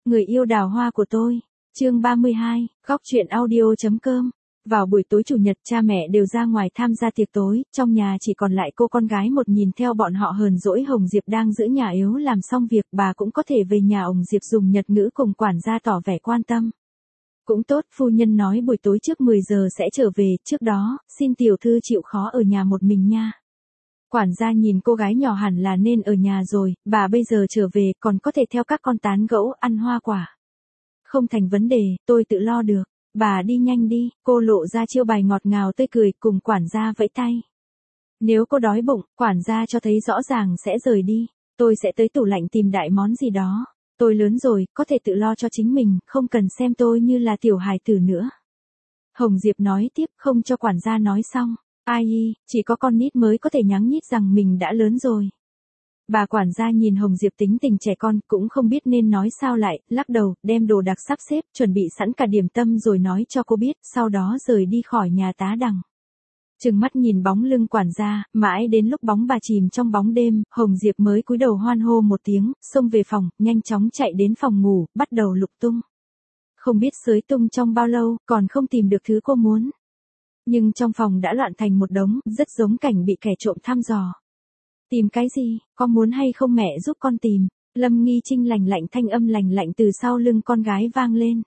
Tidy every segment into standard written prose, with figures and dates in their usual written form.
Người yêu đào hoa của tôi. Chương 32, góc truyện audio.com. Vào buổi tối chủ nhật, cha mẹ đều ra ngoài tham gia tiệc tối, trong nhà chỉ còn lại cô con gái một. Nhìn theo bọn họ hờn dỗi Hồng Diệp đang giữ nhà yếu làm xong việc, bà cũng có thể về nhà ông Diệp dùng Nhật ngữ cùng quản gia tỏ vẻ quan tâm. Cũng tốt, phu nhân nói buổi tối trước 10 giờ sẽ trở về, trước đó, xin tiểu thư chịu khó ở nhà một mình nha. Quản gia nhìn cô gái nhỏ hẳn là nên ở nhà rồi, bà bây giờ trở về còn có thể theo các con tán gẫu, ăn hoa quả. Không thành vấn đề, tôi tự lo được. Bà đi nhanh đi, cô lộ ra chiêu bài ngọt ngào tươi cười cùng quản gia vẫy tay. Nếu cô đói bụng, quản gia cho thấy rõ ràng sẽ rời đi. Tôi sẽ tới tủ lạnh tìm đại món gì đó. Tôi lớn rồi, có thể tự lo cho chính mình, không cần xem tôi như là tiểu hài tử nữa. Hồng Diệp nói tiếp, không cho quản gia nói xong. Ai, chỉ có con nít mới có thể nhắng nhít rằng mình đã lớn rồi. Bà quản gia nhìn Hồng Diệp tính tình trẻ con, cũng không biết nên nói sao lại, lắc đầu, đem đồ đạc sắp xếp, chuẩn bị sẵn cả điểm tâm rồi nói cho cô biết, sau đó rời đi khỏi nhà tá đằng. Trừng mắt nhìn bóng lưng quản gia, mãi đến lúc bóng bà chìm trong bóng đêm, Hồng Diệp mới cúi đầu hoan hô một tiếng, xông về phòng, nhanh chóng chạy đến phòng ngủ, bắt đầu lục tung. Không biết xới tung trong bao lâu, còn không tìm được thứ cô muốn. Nhưng trong phòng đã loạn thành một đống, rất giống cảnh bị kẻ trộm thăm dò. Tìm cái gì, có muốn hay không mẹ giúp con tìm? Lâm Nghi Trinh lành lạnh, thanh âm lành lạnh từ sau lưng con gái vang lên.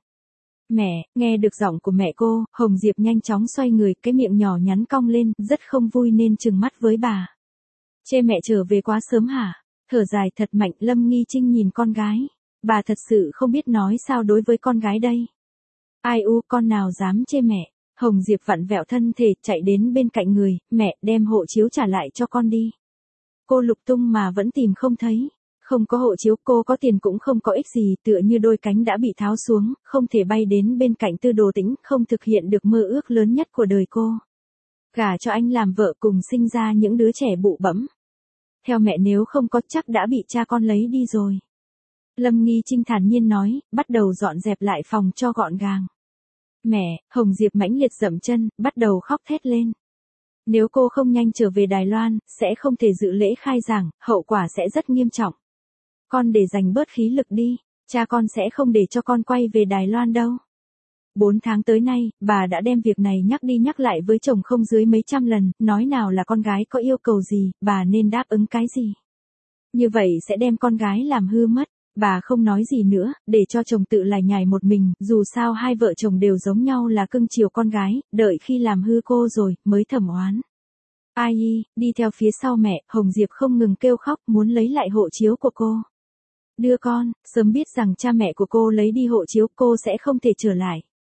Mẹ, nghe được giọng của mẹ cô, Hồng Diệp nhanh chóng xoay người, cái miệng nhỏ nhắn cong lên, rất không vui nên trừng mắt với bà. Chê mẹ trở về quá sớm hả? Thở dài thật mạnh, Lâm Nghi Trinh nhìn con gái. Bà thật sự không biết nói sao đối với con gái đây. Ai u, con nào dám chê mẹ? Hồng Diệp vặn vẹo thân thể, chạy đến bên cạnh người, mẹ, đem hộ chiếu trả lại cho con đi. Cô lục tung mà vẫn tìm không thấy. Không có hộ chiếu, cô có tiền cũng không có ích gì, tựa như đôi cánh đã bị tháo xuống, không thể bay đến bên cạnh Tư Đồ Tĩnh, không thực hiện được mơ ước lớn nhất của đời cô. Gả cho anh làm vợ cùng sinh ra những đứa trẻ bụ bẫm. Theo mẹ nếu không có chắc đã bị cha con lấy đi rồi. Lâm Nghi Trinh thản nhiên nói, bắt đầu dọn dẹp lại phòng cho gọn gàng. Mẹ, Hồng Diệp mãnh liệt dậm chân, bắt đầu khóc thét lên. Nếu cô không nhanh trở về Đài Loan, sẽ không thể dự lễ khai giảng, hậu quả sẽ rất nghiêm trọng. Con để dành bớt khí lực đi, cha con sẽ không để cho con quay về Đài Loan đâu. 4 tháng tới nay, bà đã đem việc này nhắc đi nhắc lại với chồng không dưới mấy trăm lần, nói nào là con gái có yêu cầu gì, bà nên đáp ứng cái gì. Như vậy sẽ đem con gái làm hư mất. Bà không nói gì nữa, để cho chồng tự lải nhải một mình, dù sao hai vợ chồng đều giống nhau là cưng chiều con gái, đợi khi làm hư cô rồi, mới thẩm oán. Ai, đi theo phía sau mẹ, Hồng Diệp không ngừng kêu khóc, muốn lấy lại hộ chiếu của cô. Đưa con, sớm biết rằng cha mẹ của cô lấy đi hộ chiếu, cô sẽ không thể trở lại.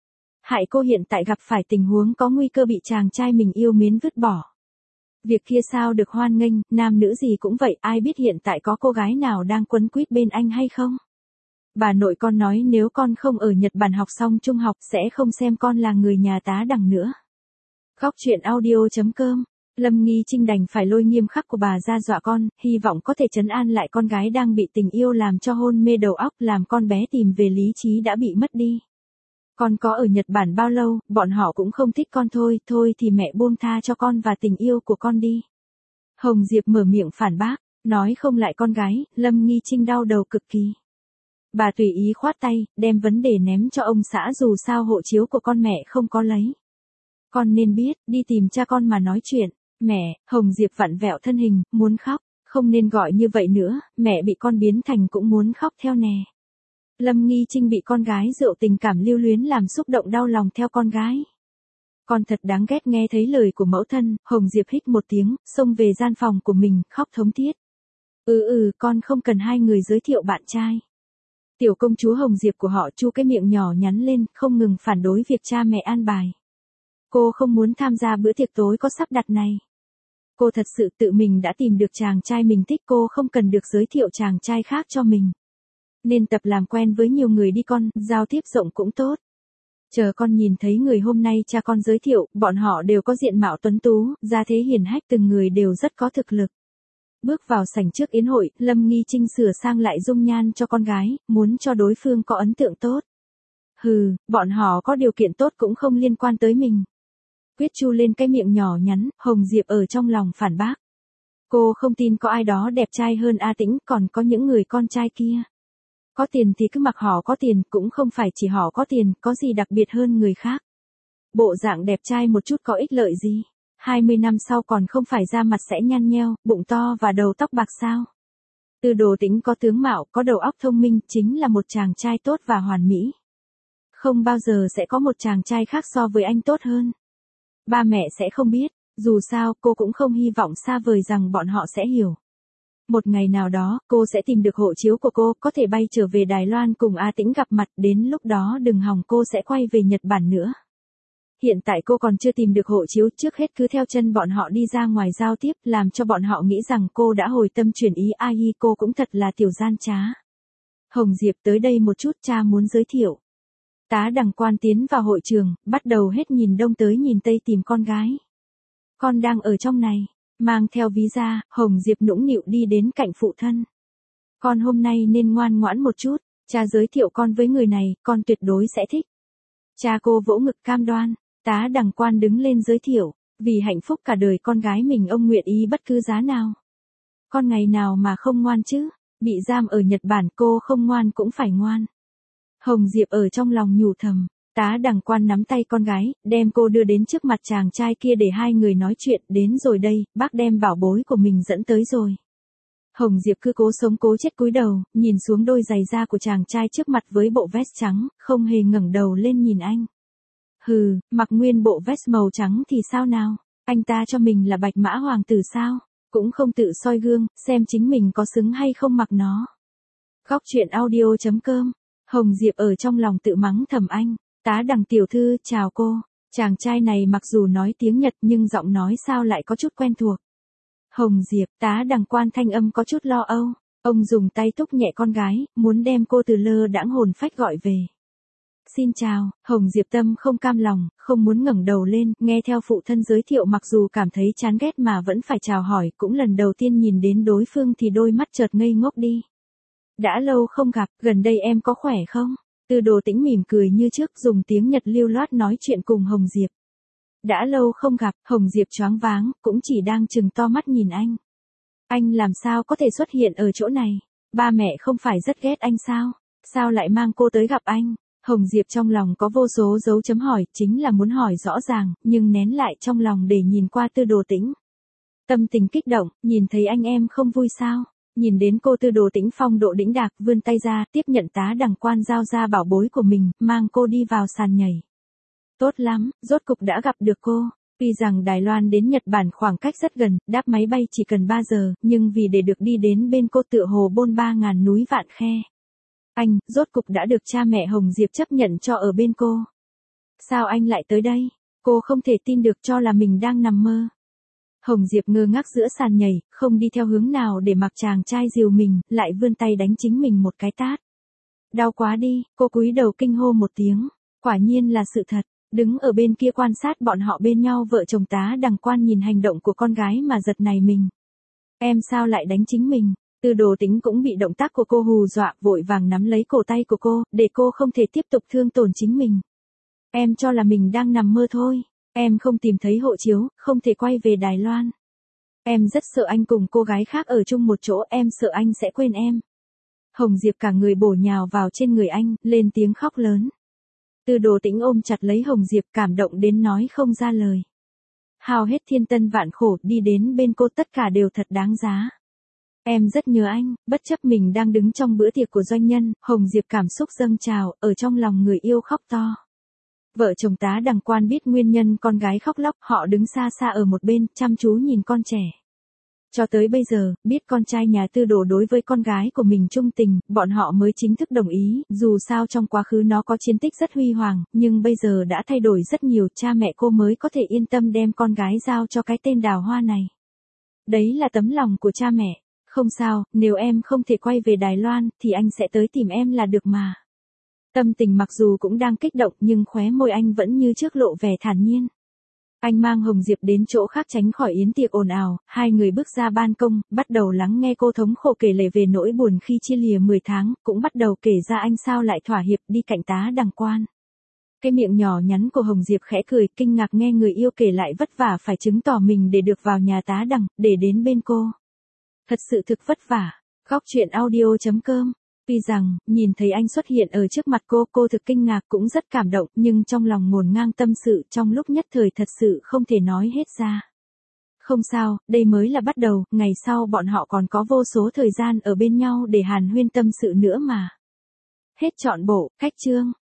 Hại cô hiện tại gặp phải tình huống có nguy cơ bị chàng trai mình yêu mến vứt bỏ. Việc kia sao được hoan nghênh, nam nữ gì cũng vậy, ai biết hiện tại có cô gái nào đang quấn quýt bên anh hay không? Bà nội con nói nếu con không ở Nhật Bản học xong trung học sẽ không xem con là người nhà tá đằng nữa. Góc truyện audio.com. Lâm Nghi Trinh đành phải lôi nghiêm khắc của bà ra dọa con, hy vọng có thể trấn an lại con gái đang bị tình yêu làm cho hôn mê đầu óc, làm con bé tìm về lý trí đã bị mất đi. Con có ở Nhật Bản bao lâu, bọn họ cũng không thích con thôi thì mẹ buông tha cho con và tình yêu của con đi. Hồng Diệp mở miệng phản bác, nói không lại con gái, Lâm Nghi Trinh đau đầu cực kỳ. Bà tùy ý khoát tay, đem vấn đề ném cho ông xã dù sao hộ chiếu của con mẹ không có lấy. Con nên biết, đi tìm cha con mà nói chuyện. Mẹ, Hồng Diệp vặn vẹo thân hình, muốn khóc, không nên gọi như vậy nữa, mẹ bị con biến thành cũng muốn khóc theo nè. Lâm Nghi Trinh bị con gái rượu tình cảm lưu luyến làm xúc động đau lòng theo con gái. Con thật đáng ghét. Nghe thấy lời của mẫu thân, Hồng Diệp hít một tiếng, xông về gian phòng của mình, khóc thống thiết. Con không cần hai người giới thiệu bạn trai. Tiểu công chúa Hồng Diệp của họ chu cái miệng nhỏ nhắn lên, không ngừng phản đối việc cha mẹ an bài. Cô không muốn tham gia bữa tiệc tối có sắp đặt này. Cô thật sự tự mình đã tìm được chàng trai mình thích, cô không cần được giới thiệu chàng trai khác cho mình. Nên tập làm quen với nhiều người đi con, giao tiếp rộng cũng tốt. Chờ con nhìn thấy người hôm nay cha con giới thiệu, bọn họ đều có diện mạo tuấn tú, gia thế hiển hách, từng người đều rất có thực lực. Bước vào sảnh trước yến hội, Lâm Nghi Trinh sửa sang lại dung nhan cho con gái, muốn cho đối phương có ấn tượng tốt. Bọn họ có điều kiện tốt cũng không liên quan tới mình. Quyết chu lên cái miệng nhỏ nhắn, Hồng Diệp ở trong lòng phản bác. Cô không tin có ai đó đẹp trai hơn A Tĩnh, còn có những người con trai kia. Có tiền thì cứ mặc họ có tiền, cũng không phải chỉ họ có tiền, có gì đặc biệt hơn người khác. Bộ dạng đẹp trai một chút có ích lợi gì? 20 năm sau còn không phải da mặt sẽ nhăn nheo, bụng to và đầu tóc bạc sao? Từ Đồ Tĩnh có tướng mạo, có đầu óc thông minh, chính là một chàng trai tốt và hoàn mỹ. Không bao giờ sẽ có một chàng trai khác so với anh tốt hơn. Ba mẹ sẽ không biết, dù sao cô cũng không hy vọng xa vời rằng bọn họ sẽ hiểu. Một ngày nào đó, cô sẽ tìm được hộ chiếu của cô, có thể bay trở về Đài Loan cùng A Tĩnh gặp mặt, đến lúc đó đừng hòng cô sẽ quay về Nhật Bản nữa. Hiện tại cô còn chưa tìm được hộ chiếu, trước hết cứ theo chân bọn họ đi ra ngoài giao tiếp, làm cho bọn họ nghĩ rằng cô đã hồi tâm chuyển ý. Ai, cô cũng thật là tiểu gian trá. Hồng Diệp tới đây một chút, cha muốn giới thiệu. Tá Đằng Quan tiến vào hội trường, bắt đầu hết nhìn đông tới nhìn tây tìm con gái. Con đang ở trong này, mang theo ví ra, Hồng Diệp nũng nịu đi đến cạnh phụ thân. Con hôm nay nên ngoan ngoãn một chút, cha giới thiệu con với người này, con tuyệt đối sẽ thích. Cha cô vỗ ngực cam đoan. Tá Đằng Quan đứng lên giới thiệu, vì hạnh phúc cả đời con gái mình ông nguyện ý bất cứ giá nào. Con ngày nào mà không ngoan chứ, bị giam ở Nhật Bản cô không ngoan cũng phải ngoan. Hồng Diệp ở trong lòng nhủ thầm, Tá Đằng Quan nắm tay con gái, đem cô đưa đến trước mặt chàng trai kia để hai người nói chuyện. Đến rồi đây, bác đem bảo bối của mình dẫn tới rồi. Hồng Diệp cứ cố sống cố chết cúi đầu, nhìn xuống đôi giày da của chàng trai trước mặt với bộ vest trắng, không hề ngẩng đầu lên nhìn anh. Hừ, mặc nguyên bộ vest màu trắng thì sao nào? Anh ta cho mình là Bạch Mã Hoàng tử sao? Cũng không tự soi gương, xem chính mình có xứng hay không mặc nó. Góc truyện audio.com. Hồng Diệp ở trong lòng tự mắng thầm anh. Tá Đằng tiểu thư, chào cô. Chàng trai này mặc dù nói tiếng Nhật nhưng giọng nói sao lại có chút quen thuộc. Hồng Diệp, Tá Đằng Quan thanh âm có chút lo âu. Ông dùng tay thúc nhẹ con gái, muốn đem cô từ lơ đãng hồn phách gọi về. Xin chào, Hồng Diệp tâm không cam lòng, không muốn ngẩng đầu lên, nghe theo phụ thân giới thiệu mặc dù cảm thấy chán ghét mà vẫn phải chào hỏi, cũng lần đầu tiên nhìn đến đối phương thì đôi mắt chợt ngây ngốc đi. Đã lâu không gặp, gần đây em có khỏe không? Từ Đồ Tĩnh mỉm cười như trước, dùng tiếng Nhật lưu loát nói chuyện cùng Hồng Diệp. Đã lâu không gặp, Hồng Diệp choáng váng, cũng chỉ đang trừng to mắt nhìn anh. Anh làm sao có thể xuất hiện ở chỗ này? Ba mẹ không phải rất ghét anh sao? Sao lại mang cô tới gặp anh? Hồng Diệp trong lòng có vô số dấu chấm hỏi, chính là muốn hỏi rõ ràng, nhưng nén lại trong lòng để nhìn qua Từ Đồ Tĩnh. Tâm tình kích động, nhìn thấy anh em không vui sao? Nhìn đến cô Từ Đồ Tĩnh phong độ đĩnh đạc, vươn tay ra, tiếp nhận Tá Đằng Quan giao ra bảo bối của mình, mang cô đi vào sàn nhảy. Tốt lắm, rốt cục đã gặp được cô. Tuy rằng Đài Loan đến Nhật Bản khoảng cách rất gần, đáp máy bay chỉ cần 3 giờ, nhưng vì để được đi đến bên cô tựa hồ bôn 3.000 núi vạn khe. Anh, rốt cục đã được cha mẹ Hồng Diệp chấp nhận cho ở bên cô. Sao anh lại tới đây? Cô không thể tin được, cho là mình đang nằm mơ. Hồng Diệp ngơ ngác giữa sàn nhảy, không đi theo hướng nào để mặc chàng trai dìu mình, lại vươn tay đánh chính mình một cái tát. Đau quá đi, cô cúi đầu kinh hô một tiếng. Quả nhiên là sự thật. Đứng ở bên kia quan sát bọn họ bên nhau, vợ chồng Tá Đằng Quan nhìn hành động của con gái mà giật nảy mình. Em sao lại đánh chính mình? Từ Đồ Tĩnh cũng bị động tác của cô hù dọa, vội vàng nắm lấy cổ tay của cô, để cô không thể tiếp tục thương tổn chính mình. Em cho là mình đang nằm mơ thôi. Em không tìm thấy hộ chiếu, không thể quay về Đài Loan. Em rất sợ anh cùng cô gái khác ở chung một chỗ, em sợ anh sẽ quên em. Hồng Diệp cả người bổ nhào vào trên người anh, lên tiếng khóc lớn. Từ Đồ Tĩnh ôm chặt lấy Hồng Diệp, cảm động đến nói không ra lời. Hao hết thiên tân vạn khổ đi đến bên cô, tất cả đều thật đáng giá. Em rất nhớ anh, bất chấp mình đang đứng trong bữa tiệc của doanh nhân, Hồng Diệp cảm xúc dâng trào, ở trong lòng người yêu khóc to. Vợ chồng Tá Đằng Quan biết nguyên nhân con gái khóc lóc, họ đứng xa xa ở một bên, chăm chú nhìn con trẻ. Cho tới bây giờ, biết con trai nhà Tư Đồ đối với con gái của mình trung tình, bọn họ mới chính thức đồng ý, dù sao trong quá khứ nó có chiến tích rất huy hoàng, nhưng bây giờ đã thay đổi rất nhiều, cha mẹ cô mới có thể yên tâm đem con gái giao cho cái tên Đào Hoa này. Đấy là tấm lòng của cha mẹ. Không sao, nếu em không thể quay về Đài Loan, thì anh sẽ tới tìm em là được mà. Tâm tình mặc dù cũng đang kích động, nhưng khóe môi anh vẫn như trước lộ vẻ thản nhiên. Anh mang Hồng Diệp đến chỗ khác tránh khỏi yến tiệc ồn ào, hai người bước ra ban công, bắt đầu lắng nghe cô thống khổ kể lể về nỗi buồn khi chia lìa 10 tháng, cũng bắt đầu kể ra anh sao lại thỏa hiệp đi cạnh Tá Đằng Quan. Cái miệng nhỏ nhắn của Hồng Diệp khẽ cười, kinh ngạc nghe người yêu kể lại vất vả phải chứng tỏ mình để được vào nhà Tá Đằng, để đến bên cô. Thật sự thực vất vả. Góc truyện audio.com Tuy rằng, nhìn thấy anh xuất hiện ở trước mặt cô thực kinh ngạc cũng rất cảm động, nhưng trong lòng ngổn ngang tâm sự trong lúc nhất thời thật sự không thể nói hết ra. Không sao, đây mới là bắt đầu, ngày sau bọn họ còn có vô số thời gian ở bên nhau để hàn huyên tâm sự nữa mà. Hết trọn bộ, khách chương.